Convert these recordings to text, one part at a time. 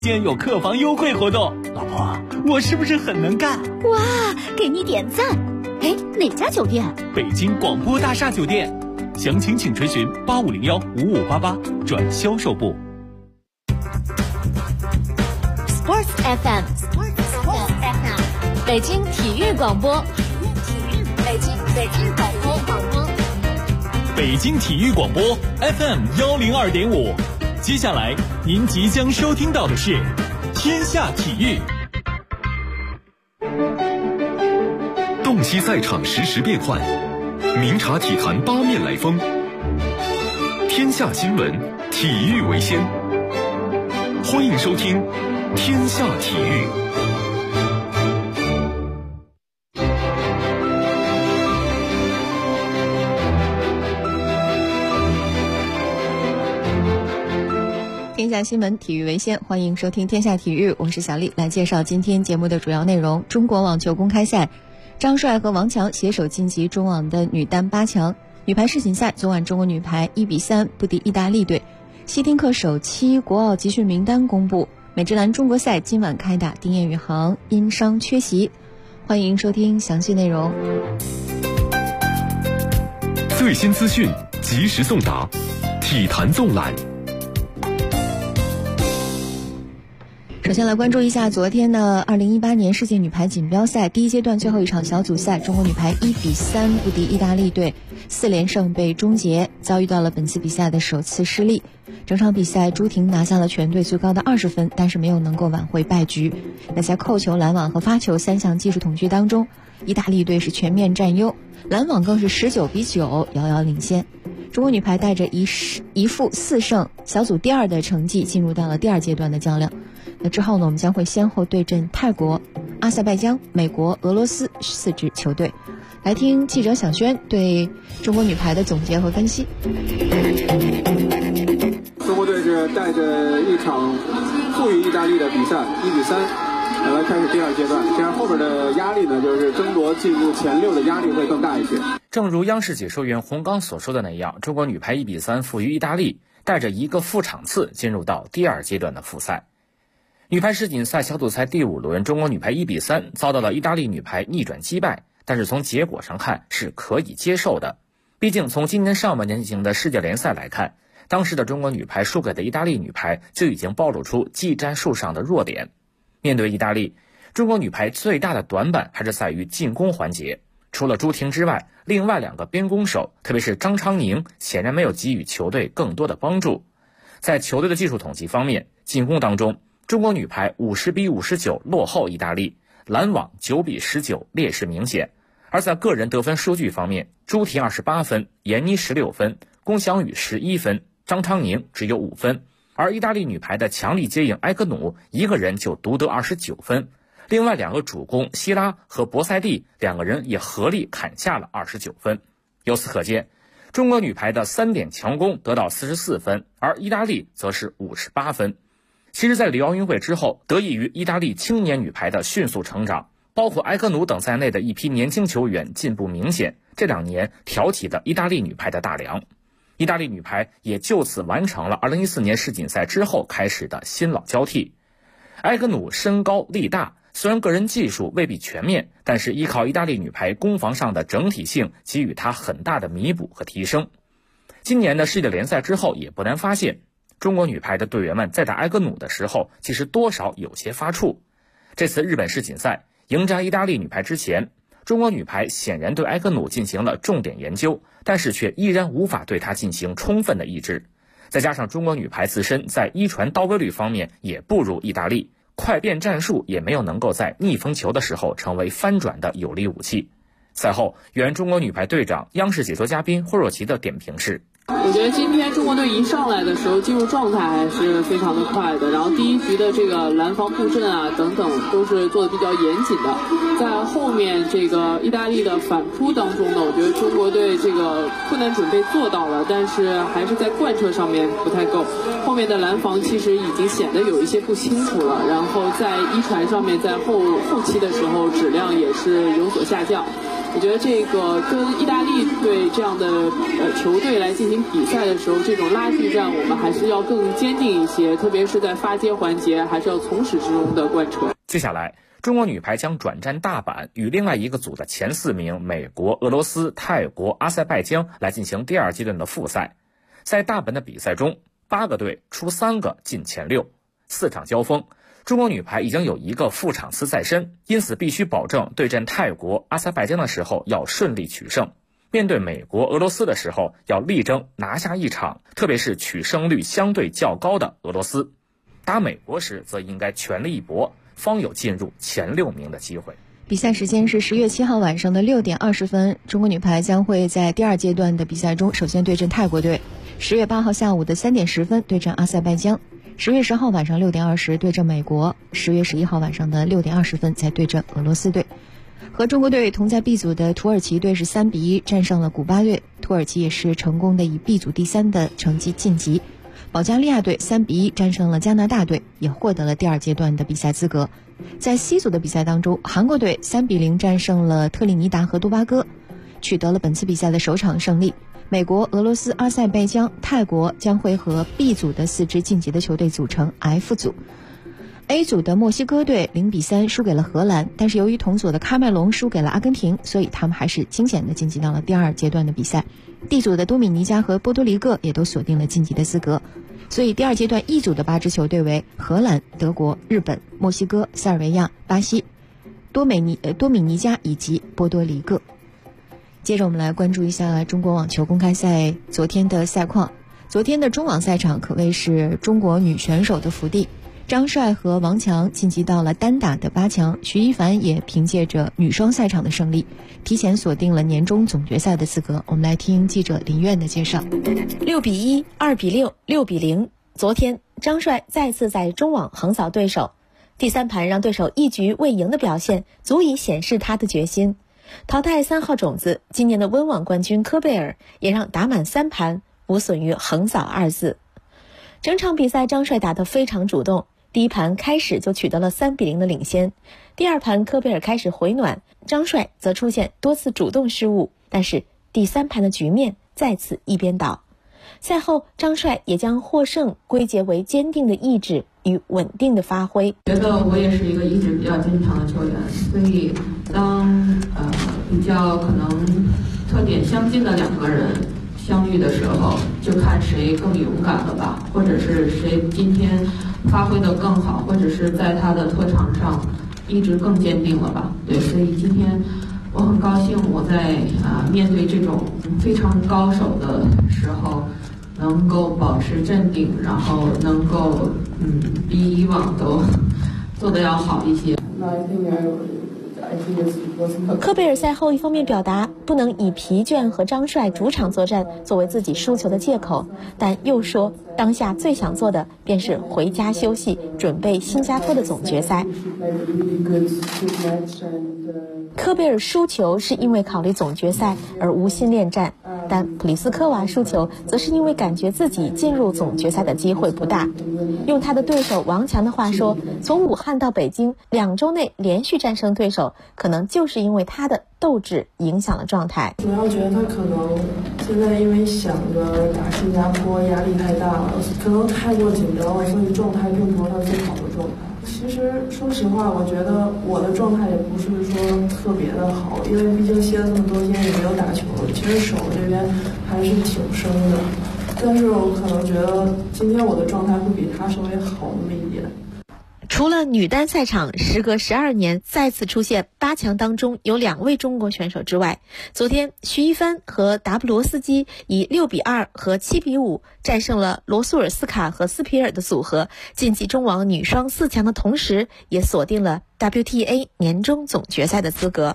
今天有客房优惠活动，老婆，我是不是很能干？ 哇，给你点赞！哎，哪家酒店？ 北京广播大厦酒店，详情请垂询85015588转销售部。 Sports FM， 北京体育广播，北京体育广播 FM102.5。接下来您即将收听到的是天下体育。 洞悉赛场实时变幻，明察体坛八面来风。天下新闻，体育为先。欢迎收听天下体育。 天下新闻，体育为先，欢迎收听天下体育，我是小丽，来介绍今天节目的主要内容。中国网球公开赛，张帅和王强携手晋级中网的女单8强。女排世锦赛，昨晚中国女排1-3不敌意大利队。希丁克首期国奥集训名单公布。美职篮中国赛今晚开打，丁彦雨航因伤缺席。欢迎收听详细内容。 最新资讯，及时送达，体坛纵览。 首先来关注一下昨天的2018年世界女排锦标赛第一阶段最后一场小组赛，中国女排1-3不敌意大利队，4连胜被终结，遭遇到了本次比赛的首次失利。整场比赛朱婷拿下了全队最高的20分，但是没有能够挽回败局。那在扣球、拦网和发球3项技术统计当中，意大利队是全面占优，拦网更是19-9遥遥领先。中国女排带着一负4胜小组第2的成绩进入到了第2阶段的较量。那之后呢，我们将会先后对阵泰国、阿塞拜疆、美国、俄罗斯4支球队。来听记者小轩对中国女排的总结和分析。 中国队是带着一场负于意大利的比赛1-3来开始第2阶段，这样后边的压力呢，就是争夺进入前6的压力会更大一些。 正如央视解说员洪刚所说的那样，中国女排1-3负于意大利，带着一个负场次进入到第2阶段的复赛。女排世锦赛小组赛第5轮，中国女排1-3遭到了意大利女排逆转击败，但是从结果上看是可以接受的。毕竟从今年上半年进行的世界联赛来看，当时的中国女排输给的意大利女排就已经暴露出技战术上的弱点。面对意大利，中国女排最大的短板还是在于进攻环节。除了朱婷之外，另外2个边攻手，特别是张昌宁，显然没有给予球队更多的帮助。在球队的技术统计方面，进攻当中，中国女排50-59落后意大利，拦网9-19劣势明显。而在个人得分数据方面，朱婷28分，闫妮16分，龚翔宇11分，张昌宁只有5分。而意大利女排的强力接应埃格努一个人就独得29分，另外2个主攻希拉和博塞蒂2个人也合力砍下了29分。由此可见，中国女排的3点强攻得到44分，而意大利则是58分。其实在里奥运会之后，得益于意大利青年女排的迅速成长，包括埃格努等在内的一批年轻球员进步明显，这2年挑起了意大利女排的大梁。意大利女排也就此完成了2014年世锦赛之后开始的新老交替。埃格努身高力大，虽然个人技术未必全面，但是依靠意大利女排攻防上的整体性给予她很大的弥补和提升。今年的世界联赛之后，也不难发现，中国女排的队员们在打埃格努的时候，其实多少有些发怵。这次日本世锦赛迎战意大利女排之前，中国女排显然对埃格努进行了重点研究，但是却依然无法对她进行充分的抑制。再加上中国女排自身在一传到位率方面也不如意大利，快变战术也没有能够在逆风球的时候成为翻转的有力武器。赛后，原中国女排队长、央视解说嘉宾霍若琪的点评是： 我觉得今天中国队一上来的时候进入状态还是非常的快的，然后第一局的这个拦防布阵啊等等都是做的比较严谨的。在后面这个意大利的反扑当中呢，我觉得中国队这个困难准备做到了，但是还是在贯彻上面不太够。后面的拦防其实已经显得有一些不清楚了，然后在一传上面在后期的时候质量也是有所下降。 我觉得这个跟意大利队这样的球队来进行比赛的时候，这种拉锯战我们还是要更坚定一些，特别是在发接环节，还是要从始至终的贯彻。 接下来，中国女排将转战大阪，与另外一个组的前4名美国、俄罗斯、泰国、阿塞拜疆来进行第2阶段的复赛。在大阪的比赛中，8个队出3个进前6，4场交锋，中国女排已经有1个副场次在身，因此必须保证对阵泰国、阿塞拜疆的时候要顺利取胜，面对美国、俄罗斯的时候要力争拿下1场，特别是取胜率相对较高的俄罗斯。打美国时则应该全力一搏，方有进入前6名的机会。 比赛时间是10月7号晚上的6点20分，中国女排将会在第2阶段的比赛中首先对阵泰国队，10月8号下午的3点10分对阵阿塞拜疆，10月10号晚上6点20对阵美国，10月11号晚上的6点20分再对阵俄罗斯队。和中国队同在 B 组的土耳其队是3比1战胜了古巴队，土耳其也是成功的以 B 组第3的成绩晋级。保加利亚队3比1战胜了加拿大队，也获得了第2阶段的比赛资格。在 C 组的比赛当中，韩国队3比0战胜了特立尼达和多巴哥，取得了本次比赛的首场胜利。美国、俄罗斯、阿塞拜疆、泰国将会和 B 组的4支晋级的球队组成 F 组。A 组的墨西哥队0比3输给了荷兰，但是由于同组的喀麦隆输给了阿根廷，所以他们还是惊险的晋级到了第2阶段的比赛。D 组的多米尼加和波多黎各也都锁定了晋级的资格，所以第2阶段 E 组的8支球队为荷兰、德国、日本、墨西哥、塞尔维亚、巴西、多米尼加以及波多黎各。接着我们来关注一下中国网球公开赛昨天的赛况。昨天的中网赛场可谓是中国女选手的福地，张帅和王强晋级到了单打的8强，徐一凡也凭借着女双赛场的胜利，提前锁定了年终总决赛的资格。我们来听记者林苑的介绍。 6比1、2比6、6比0。昨天张帅再次在中网横扫对手，第3盘让对手一局未赢的表现足以显示他的决心。淘汰3号种子今年的温网冠军科贝尔也让打满3盘无损于横扫2字。整场比赛张帅打得非常主动，第1盘开始就取得了3比0的领先。第2盘科贝尔开始回暖，张帅则出现多次主动失误，但是第3盘的局面再次一边倒。赛后张帅也将获胜归结为坚定的意志与稳定的发挥。 觉得我也是一个意志比较坚强的球员，所以当比较可能特点相近的2个人相遇的时候，就看谁更勇敢了吧，或者是谁今天发挥得更好，或者是在他的特长上意志更坚定了吧。对，所以今天我很高兴我在面对这种非常高手的时候能够保持镇定，然后能够比以往都做得要好一些。 科贝尔赛后一方面表达不能以疲倦和张帅主场作战作为自己输球的借口，但又说当下最想做的便是回家休息，准备新加坡的总决赛。科贝尔输球是因为考虑总决赛而无心恋战，但普利斯科娃输球则是因为感觉自己进入总决赛的机会不大。用他的对手王强的话说，从武汉到北京2周内连续战胜对手，可能就是因为他的斗志影响了状态。 主要觉得他可能现在因为想着打新加坡压力太大了，可能太过紧张了，所以状态并不是他最好的状态。其实说实话，我觉得我的状态也不是说特别的好，因为毕竟歇了这么多天也没有打球，其实手这边还是挺生的。但是我可能觉得今天我的状态会比他稍微好那么一点。 除了女单赛场时隔12年再次出现8强当中有2位中国选手之外，昨天徐一帆和达布罗斯基以6比2和7比5战胜了罗苏尔斯卡和斯皮尔的组合，晋级中网女双4强的同时，也锁定了 WTA 年终总决赛的资格。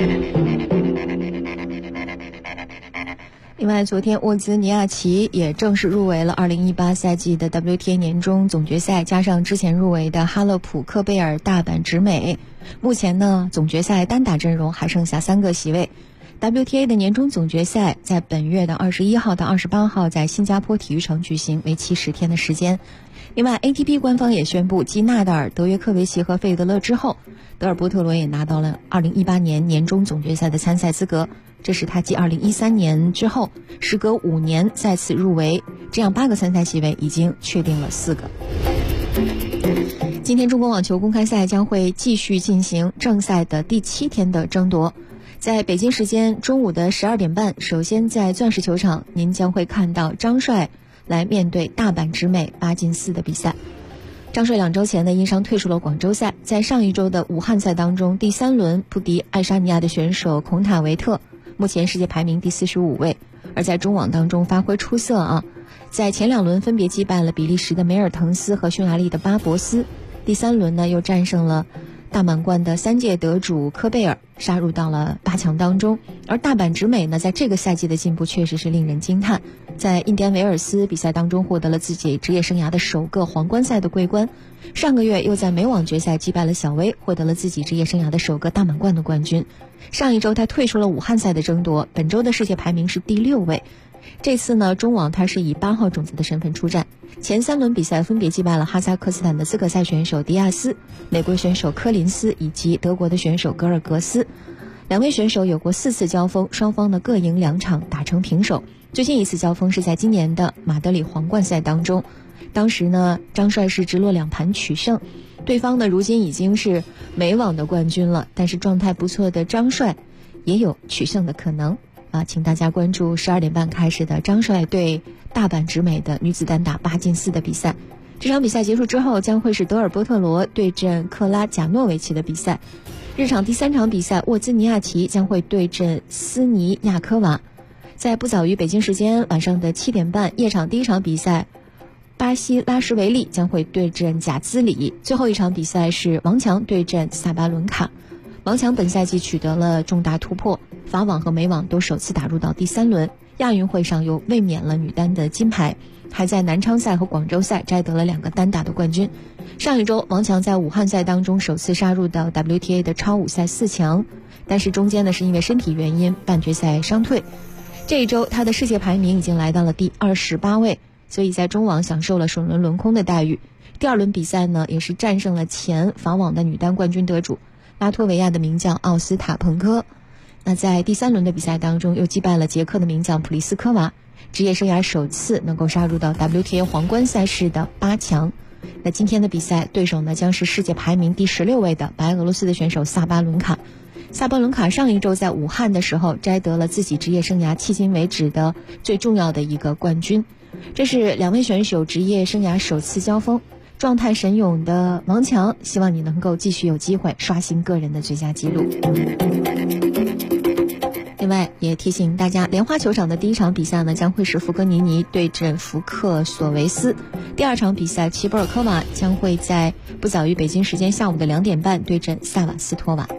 另外，昨天沃兹尼亚奇也正式入围了2018赛季的 WTA 年终总决赛，加上之前入围的哈勒普、科贝尔、大阪直美。目前呢，总决赛单打阵容还剩下3个席位。 WTA 的年终总决赛在本月的21号到28号在新加坡体育城举行，为期10天的时间。另外 ATP 官方也宣布，继纳达尔、德约科维奇和费德勒之后，德尔波特罗也拿到了2018年年终总决赛的参赛资格，这是他继2013年之后时隔5年再次入围，这样8个参赛席位已经确定了4个。今天中国网球公开赛将会继续进行正赛的第7天的争夺。在北京时间中午的12点半，首先在钻石球场，您将会看到张帅来面对大阪直美8进4的比赛。张帅2周前呢因伤退出了广州赛，在上一周的武汉赛当中第3轮不敌爱沙尼亚的选手孔塔维特，目前世界排名第45位，而在中网当中发挥出色在前2轮分别击败了比利时的梅尔滕斯和匈牙利的巴博斯，第3轮呢又战胜了大满贯的3届得主科贝尔，杀入到了8强当中。而大阪直美呢在这个赛季的进步确实是令人惊叹，在印第安维尔斯比赛当中获得了自己职业生涯的首个皇冠赛的桂冠，上个月又在美网决赛击败了小威，获得了自己职业生涯的首个大满贯的冠军。上一周他退出了武汉赛的争夺，本周的世界排名是第6位。这次呢中网他是以8号种子的身份出战，前3轮比赛分别击败了哈萨克斯坦的资格赛选手迪亚斯、美国选手科林斯以及德国的选手格尔格斯。2位选手有过4次交锋，双方呢各赢2场，打成平手。最近一次交锋是在今年的马德里皇冠赛当中，当时呢张帅是直落2盘取胜，对方呢如今已经是美网的冠军了，但是状态不错的张帅也有取胜的可能请大家关注12点半开始的张帅对大阪直美的女子单打8进4的比赛。这场比赛结束之后将会是德尔波特罗对阵克拉贾诺维奇的比赛。日场第3场比赛，沃兹尼亚奇将会对阵斯尼亚科娃。在不早于北京时间晚上的7点半，夜场第1场比赛，巴西拉什维利将会对阵贾兹里。最后一场比赛是王强对阵萨巴伦卡。王强本赛季取得了重大突破，法网和美网都首次打入到第3轮，亚运会上又卫冕了女单的金牌，还在南昌赛和广州赛摘得了2个单打的冠军。上一周王强在武汉赛当中首次杀入到 WTA 的超5赛4强，但是中间呢是因为身体原因半决赛伤退。这一周他的世界排名已经来到了第28位，所以在中网享受了首轮轮空的待遇。第2轮比赛呢也是战胜了前法网的女单冠军得主拉脱维亚的名将奥斯塔彭科。那在第3轮的比赛当中又击败了捷克的名将普利斯科娃，职业生涯首次能够杀入到 WTA 皇冠赛事的8强。那今天的比赛对手呢将是世界排名第16位的白俄罗斯的选手萨巴伦卡。萨巴伦卡上一周在武汉的时候摘得了自己职业生涯迄今为止的最重要的一个冠军。这是2位选手职业生涯首次交锋，状态神勇的王强希望你能够继续有机会刷新个人的最佳纪录。另外也提醒大家，莲花球场的第1场比赛呢将会是福格尼尼对阵福克索维斯，第2场比赛齐博尔科娃将会在不早于北京时间下午的2点半对阵萨瓦斯托娃。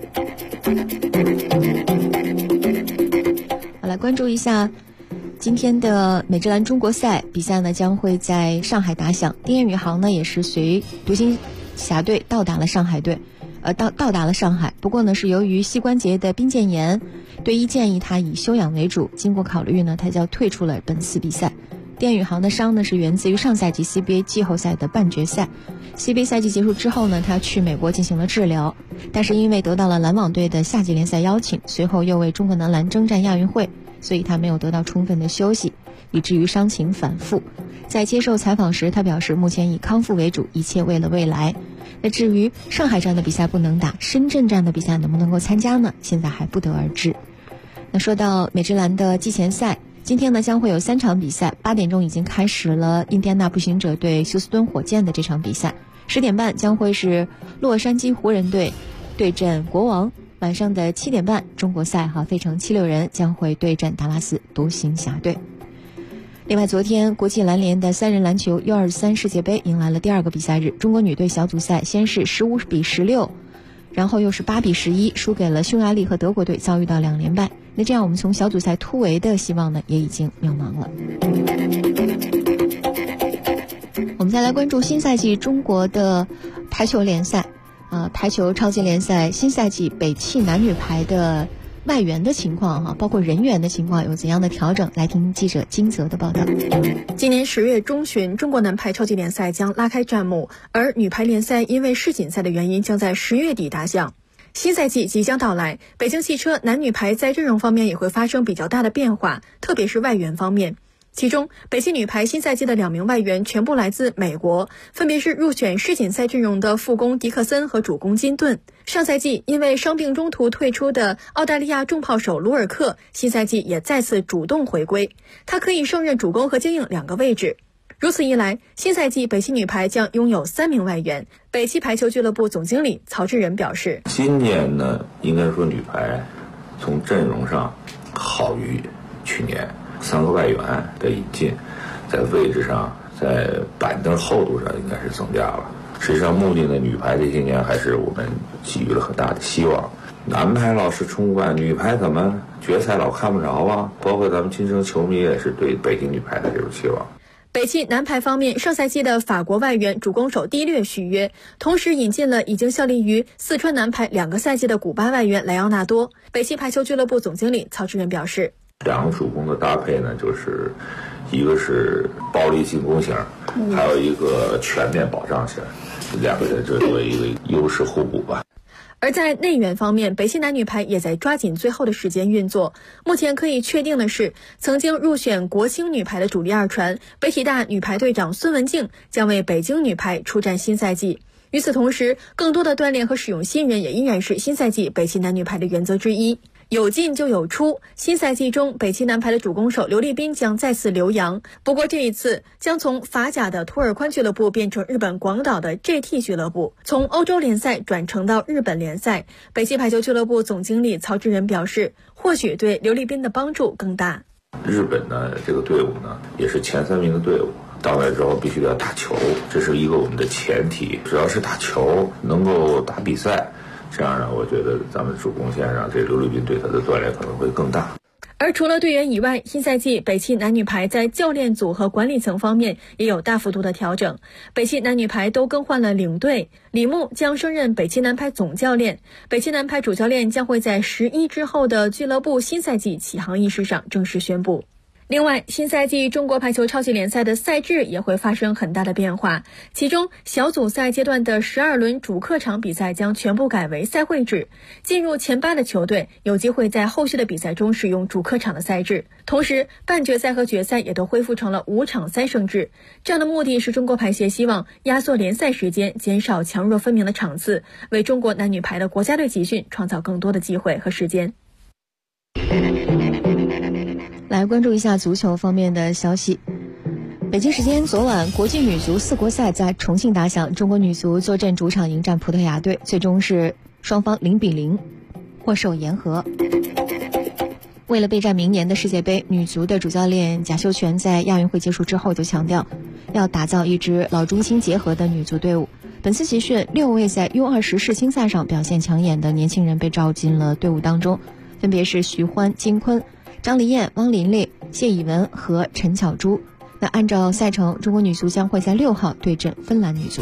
好，来关注一下今天的美职篮中国赛比赛呢将会在上海打响，丁彦雨航呢也是随独行侠队到达了上海队，到达了上海。不过呢是由于膝关节的髌腱炎，队医建议他以休养为主，经过考虑呢他就要退出了本次比赛。丁彦雨航的伤呢是源自于上赛季 CBA 季后赛的半决赛。CBA 赛季结束之后呢，他去美国进行了治疗，但是因为得到了篮网队的夏季联赛邀请，随后又为中国男篮征战亚运会，所以他没有得到充分的休息，以至于伤情反复。在接受采访时，他表示目前以康复为主，一切为了未来。那至于上海站的比赛不能打，深圳站的比赛能不能够参加呢？现在还不得而知。那说到美职篮的季前赛，今天呢将会有3场比赛，8点钟已经开始了印第安纳步行者对休斯敦火箭的这场比赛，10点半将会是洛杉矶湖人队对阵国王，晚上的7点半中国赛费城76人将会对阵达拉斯独行侠队。另外昨天国际篮联的3人篮球 U23 世界杯迎来了第2个比赛日，中国女队小组赛先是15-16，然后又是8-11输给了匈牙利和德国队，遭遇到2连败。那这样我们从小组赛突围的希望呢也已经渺茫了。我们再来关注新赛季中国的台球联赛，台球超级联赛新赛季北汽男女排的外援的情况哈，包括人员的情况有怎样的调整？来听记者金泽的报道。 今年10月中旬，中国男排超级联赛将拉开战幕，而女排联赛因为世锦赛的原因，将在10月底打响。新赛季即将到来，北京汽车男女排在阵容方面也会发生比较大的变化，特别是外援方面。其中，北汽女排新赛季的2名外援全部来自美国，分别是入选世锦赛阵容的副攻迪克森和主攻金顿。上赛季因为伤病中途退出的澳大利亚重炮手卢尔克，新赛季也再次主动回归，他可以胜任主攻和接应2个位置。如此一来，新赛季北汽女排将拥有3名外援。北汽排球俱乐部总经理曹志仁表示， 今年呢，应该说女排从阵容上好于去年，3个外援的引进，在位置上，在板凳厚度上应该是增加了。实际上目的呢，女排这些年还是我们给予了很大的希望。男排老是冲冠，女排怎么决赛老看不着啊？包括咱们今生球迷也是对北京女排的这种期望。 北汽男排方面，上赛季的法国外援主攻手迪略续约，同时引进了已经效力于四川男排2个赛季的古巴外援莱昂纳多。北汽排球俱乐部总经理曹志仁表示 ，2个主攻的搭配呢，就是一个是暴力进攻型，还有一个全面保障型，2个人这作为一个优势互补吧。 而在内援方面，北汽男女排也在抓紧最后的时间运作。目前可以确定的是，曾经入选国青女排的主力二传北体大女排队长孙文静将为北京女排出战新赛季。与此同时，更多的锻炼和使用新人也依然是新赛季北汽男女排的原则之一。有进就有出，新赛季中北汽男排的主攻手刘立斌将再次留洋，不过这一次将从法甲的图尔宽俱乐部变成日本广岛的 GT 俱乐部，从欧洲联赛转承到日本联赛。北汽排球俱乐部总经理曹志仁表示，或许对刘立斌的帮助更大。 日本呢，这个队伍呢也是前3名的队伍，到来之后必须得要打球，这是一个我们的前提，只要是打球能够打比赛，这样呢，我觉得咱们主攻线上这刘立斌对他的锻炼可能会更大。 而除了队员以外，新赛季北汽男女排在教练组和管理层方面也有大幅度的调整。北汽男女排都更换了领队，李牧将升任北汽男排总教练，北汽男排主教练将会在11之后的俱乐部新赛季启航仪式上正式宣布。另外，新赛季中国排球超级联赛的赛制也会发生很大的变化，其中小组赛阶段的12轮主客场比赛将全部改为赛会制，进入前8的球队有机会在后续的比赛中使用主客场的赛制，同时半决赛和决赛也都恢复成了5场3胜制。这样的目的是中国排协希望压缩联赛时间，减少强弱分明的场次，为中国男女排的国家队集训创造更多的机会和时间。 来关注一下足球方面的消息。北京时间昨晚，国际女足4国赛在重庆打响，中国女足坐镇主场迎战葡萄牙队，最终是双方0-0获受言和。为了备战明年的世界杯，女足的主教练贾秀全在亚运会结束之后就强调，要打造一支老中青结合的女足队伍。本次集训，6位在 U20 世青赛上表现抢眼的年轻人被召进了队伍当中，分别是徐欢、金坤、张黎燕、汪琳琳、谢以文和陈巧珠。那按照赛程，中国女足将会在6号对阵芬兰女足。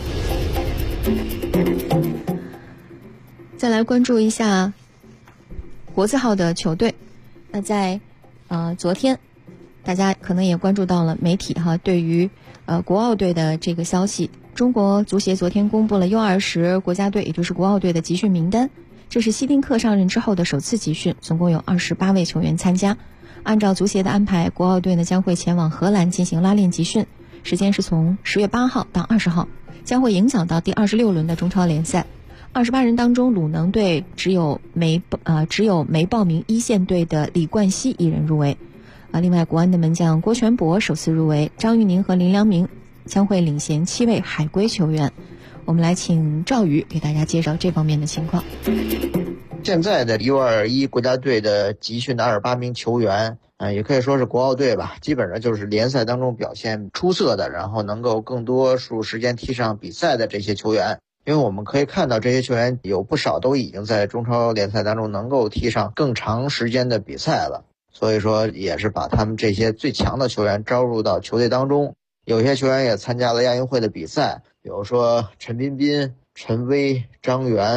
再来关注一下国字号的球队。那在昨天，大家可能也关注到了媒体对于国奥队的这个消息。中国足协昨天公布了 U20 国家队，也就是国奥队的集训名单。这是希丁克上任之后的首次集训，总共有28位球员参加。按照足协的安排，国奥队呢将会前往荷兰进行拉练集训，时间是从10月8号到20号，将会影响到第26轮的中超联赛。28人当中，鲁能队只有没报名一线队的李冠希一人入围。另外，国安的门将郭全博首次入围，张玉宁和林良铭将会领衔7位海归球员。我们来请赵宇给大家介绍这方面的情况。 现在的 U21 国家队的集训的28名球员，也可以说是国奥队吧，基本上就是联赛当中表现出色的，然后能够更多数时间踢上比赛的这些球员。因为我们可以看到这些球员有不少都已经在中超联赛当中能够踢上更长时间的比赛了，所以说也是把他们这些最强的球员招入到球队当中。有些球员也参加了亚运会的比赛，比如说陈彬彬、陈威、张元、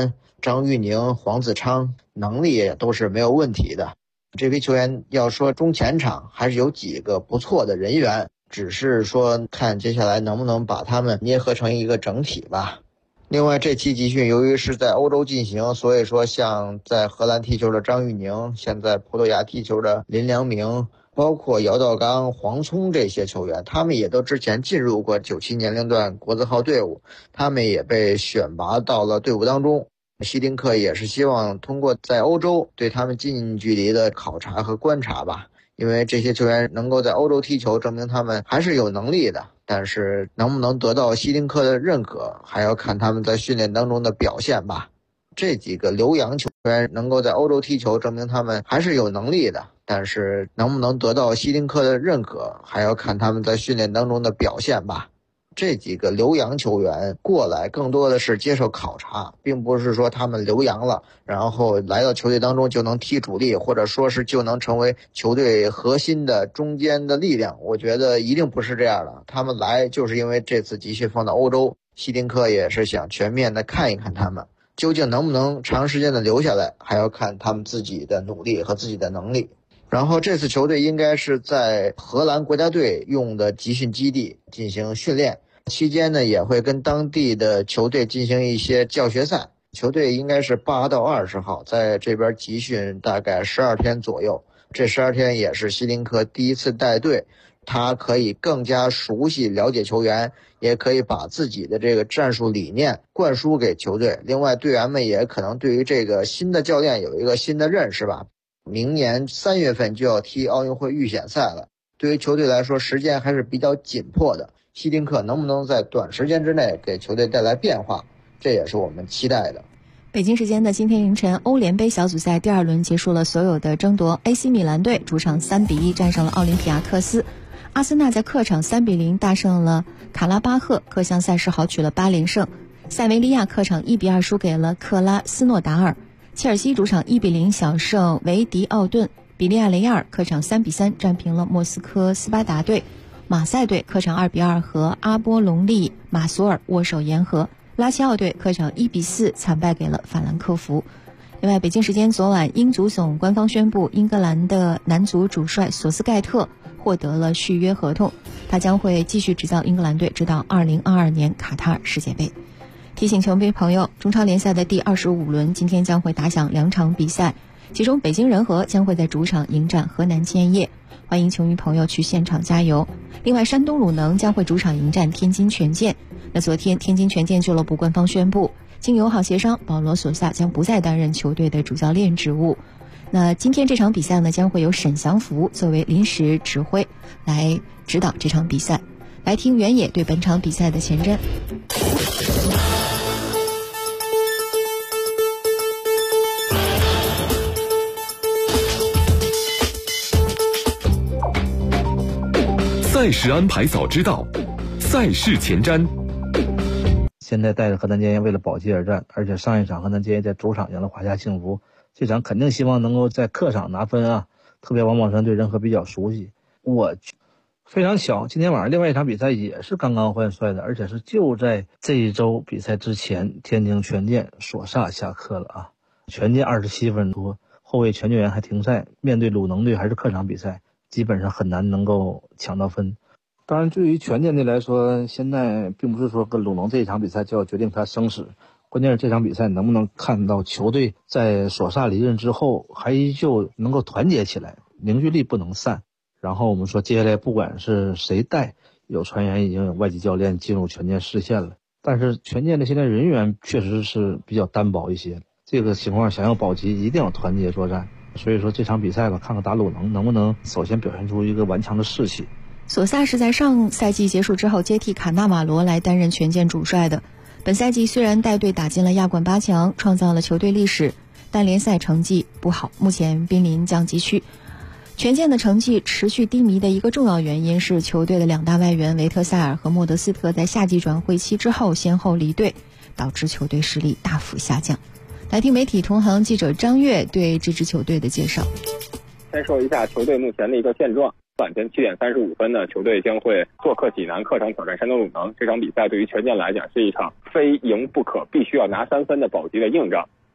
张玉宁、黄子昌能力也都是没有问题的。这批球员要说中前场还是有几个不错的人员，只是说看接下来能不能把他们捏合成一个整体吧。另外，这期集训由于是在欧洲进行，所以说像在荷兰踢球的张玉宁，现在葡萄牙踢球的林良铭，包括姚道刚、黄聪这些球员，他们也都之前进入过97年龄段国字号队伍，他们也被选拔到了队伍当中。希丁克也是希望通过在欧洲对他们近距离的考察和观察吧，因为这些球员能够在欧洲踢球，证明他们还是有能力的，但是能不能得到希丁克的认可，还要看他们在训练当中的表现吧。这几个留洋球员能够在欧洲踢球，证明他们还是有能力的，但是能不能得到希丁克的认可，还要看他们在训练当中的表现吧。这几个留洋球员过来更多的是接受考察，并不是说他们留洋了然后来到球队当中就能踢主力，或者说是就能成为球队核心的中间的力量。我觉得一定不是这样的，他们来就是因为这次集训放到欧洲，希丁克也是想全面的看一看他们究竟能不能长时间的留下来，还要看他们自己的努力和自己的能力。然后这次球队应该是在荷兰国家队用的集训基地进行训练，期间呢也会跟当地的球队进行一些教学赛。球队应该是8到20号在这边集训大概12天左右，这12天也是希丁克第一次带队，他可以更加熟悉了解球员，也可以把自己的这个战术理念灌输给球队。另外队员们也可能对于这个新的教练有一个新的认识吧。明年3月份就要踢奥运会预选赛了，对于球队来说时间还是比较紧迫的，希丁克能不能在短时间之内给球队带来变化，这也是我们期待的。 北京时间的今天凌晨，欧联杯小组赛第2轮结束了所有的争夺。AC 米兰队主场3比1战胜了奥林匹亚克斯，阿森纳在客场3比0大胜了卡拉巴赫，各项赛事豪取了8连胜。塞维利亚客场1比2输给了克拉斯诺达尔，切尔西主场1比0小胜维迪奥顿，比利亚雷亚尔客场3比3战平了莫斯科斯巴达队，马赛队客场2比2和阿波隆利马索尔握手言和，拉齐奥队客场1比4惨败给了法兰克福。另外，北京时间昨晚，英足总官方宣布，英格兰的男足主帅索斯盖特获得了续约合同，他将会继续执教英格兰队直到2022年卡塔尔世界杯。提醒球迷朋友，中超联赛的第25轮今天将会打响2场比赛，其中北京人和将会在主场迎战河南建业，欢迎球迷朋友去现场加油。另外，山东鲁能将会主场迎战天津权健。那昨天天津权健俱乐部官方宣布，经友好协商，保罗索萨将不再担任球队的主教练职务。那今天这场比赛呢，将会由沈祥福作为临时指挥来指导这场比赛。来听原野对本场比赛的前瞻。 赛事安排早知道，赛事前瞻。 现在带着河南建业为了保级而战，而且上一场河南建业在主场赢了华夏幸福，这场肯定希望能够在客场拿分啊！特别王宝山对人和比较熟悉，非常巧，今天晚上另外一场比赛也是刚刚换帅的，而且是就在这一周比赛之前，天津权健索萨下课了啊！权健27分多，后卫全救援还停赛，面对鲁能队还是客场比赛，基本上很难能够抢到分。当然，对于权健队来说，现在并不是说跟鲁能这一场比赛就要决定他生死，关键是这场比赛能不能看到球队在索萨离任之后还依旧能够团结起来，凝聚力不能散。然后我们说接下来不管是谁带，有传言已经有外籍教练进入权健视线了，但是权健的现在人员确实是比较单薄一些，这个情况想要保级一定要团结作战。所以说这场比赛吧，看看打鲁能不能首先表现出一个顽强的士气。 索萨是在上赛季结束之后接替卡纳瓦罗来担任权健主帅的。本赛季虽然带队打进了亚冠8强，创造了球队历史，但联赛成绩不好，目前濒临降级区。权健的成绩持续低迷的一个重要原因是球队的2大外援维特塞尔和莫德斯特在夏季转会期之后先后离队，导致球队实力大幅下降。来听媒体同行记者张悦对这支球队的介绍。 先说一下球队目前的一个现状。晚间7点35分呢，球队将会做客济南，客场挑战山东鲁能。这场比赛对于权健来讲是一场非赢不可，必须要拿3分的保级的硬仗。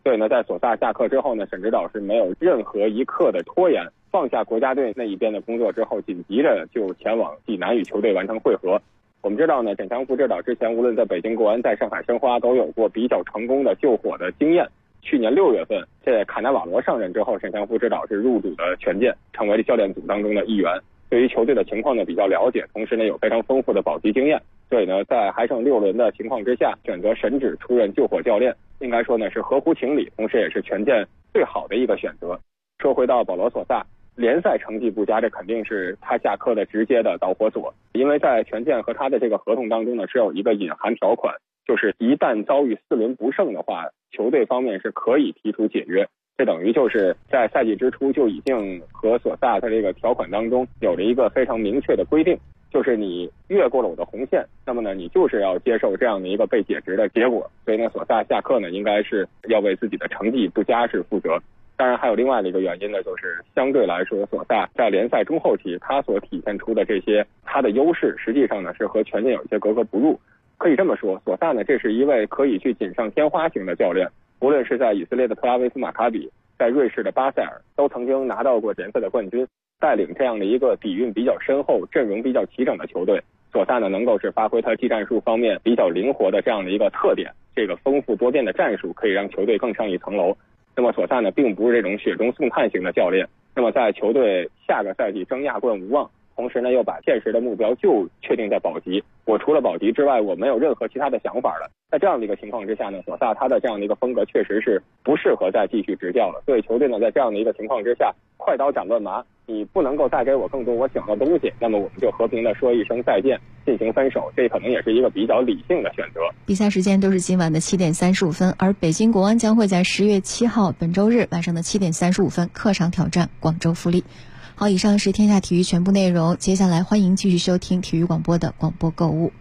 所以呢，在索萨下课之后呢，沈指导是没有任何一刻的拖延，放下国家队那一边的工作之后，紧急的就前往济南与球队完成会合。我们知道呢，沈强副指导之前无论在北京国安、在上海申花都有过比较成功的救火的经验。去年6月份，在卡纳瓦罗上任之后，沈强副指导是入主的权健，成为了教练组当中的一员。对于球队的情况呢比较了解，同时呢有非常丰富的保级经验，所以呢在还剩6轮的情况之下，选择沈指出任救火教练，应该说呢是合乎情理，同时也是权健最好的一个选择。说回到保罗索萨，联赛成绩不佳，这肯定是他下课的直接的导火索，因为在权健和他的这个合同当中呢是有一个隐含条款，就是一旦遭遇4轮不胜的话，球队方面是可以提出解约。这等于就是在赛季之初就已经和索萨他这个条款当中有着一个非常明确的规定，就是你越过了我的红线，那么呢你就是要接受这样的一个被解职的结果。所以呢索萨下课呢应该是要为自己的成绩不佳是负责。当然还有另外的一个原因呢，就是相对来说索萨在联赛中后期他所体现出的这些他的优势，实际上呢是和权健有一些格格不入。可以这么说，索萨呢这是一位可以去锦上添花型的教练，无论是在以色列的特拉维夫马卡比，在瑞士的巴塞尔，都曾经拿到过联赛的冠军。带领这样的一个底蕴比较深厚、阵容比较齐整的球队，索萨呢能够是发挥他技战术方面比较灵活的这样的一个特点，这个丰富多变的战术可以让球队更上一层楼。那么索萨呢并不是这种雪中送炭型的教练，那么在球队下个赛季争亚冠无望，同时呢又把现实的目标就确定在保级，我除了保级之外我没有任何其他的想法了。在这样的一个情况之下呢，索萨他的这样的一个风格确实是不适合再继续执教了。所以球队呢在这样的一个情况之下，快刀斩乱麻，你不能够带给我更多我想要的东西，那么我们就和平的说一声再见，进行分手，这可能也是一个比较理性的选择。 比赛时间都是今晚的7点35分，而北京国安将会在10月7号本周日晚上的7点35分客场挑战广州富力。好，以上是天下体育全部内容，接下来欢迎继续收听体育广播的广播购物。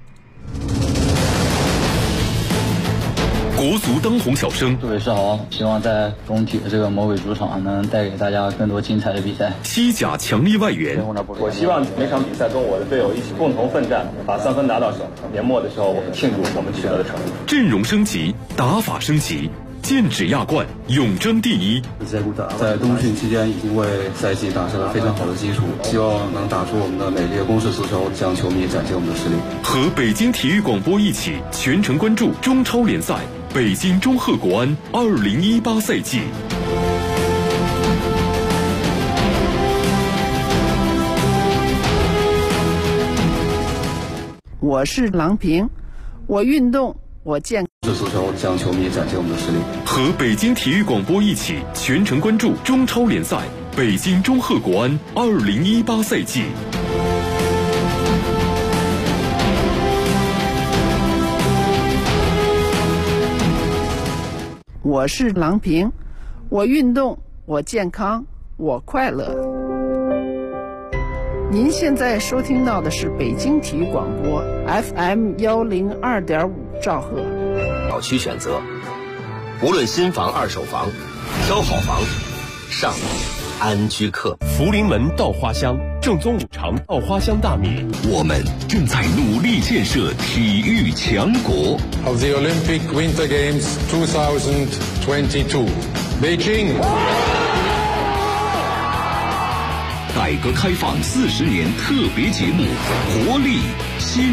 国足当红小生， 各位是好，希望在中体的这个魔鬼主场能带给大家更多精彩的比赛。 西甲强力外援， 我希望每场比赛跟我的队友一起共同奋战，把3分拿到手。年末的时候，我们庆祝我们取得的成绩。 阵容升级，打法升级，剑指亚冠，永争第一。 在冬训期间已经为赛季打下了非常好的基础，希望能打出我们的美丽的攻势足球，向球迷展现我们的实力。 和北京体育广播一起全程关注中超联赛北京中赫国安2018赛季。 我是郎平，我运动，我健康。足球向球迷展现我们的实力。 和北京体育广播一起全程关注中超联赛北京中赫国安2018赛季。 我是郎平，我运动，我健康，我快乐。您现在收听到的是北京体育广播 FM 102.5兆赫。 小区选择，无论新房二手房，挑好房，上安居客。 福临门稻花香，正宗五常稻花香大米。 我们正在努力建设体育强国。 Of the Olympic Winter Games 2022, Beijing。 改革开放40年特别节目，活力新。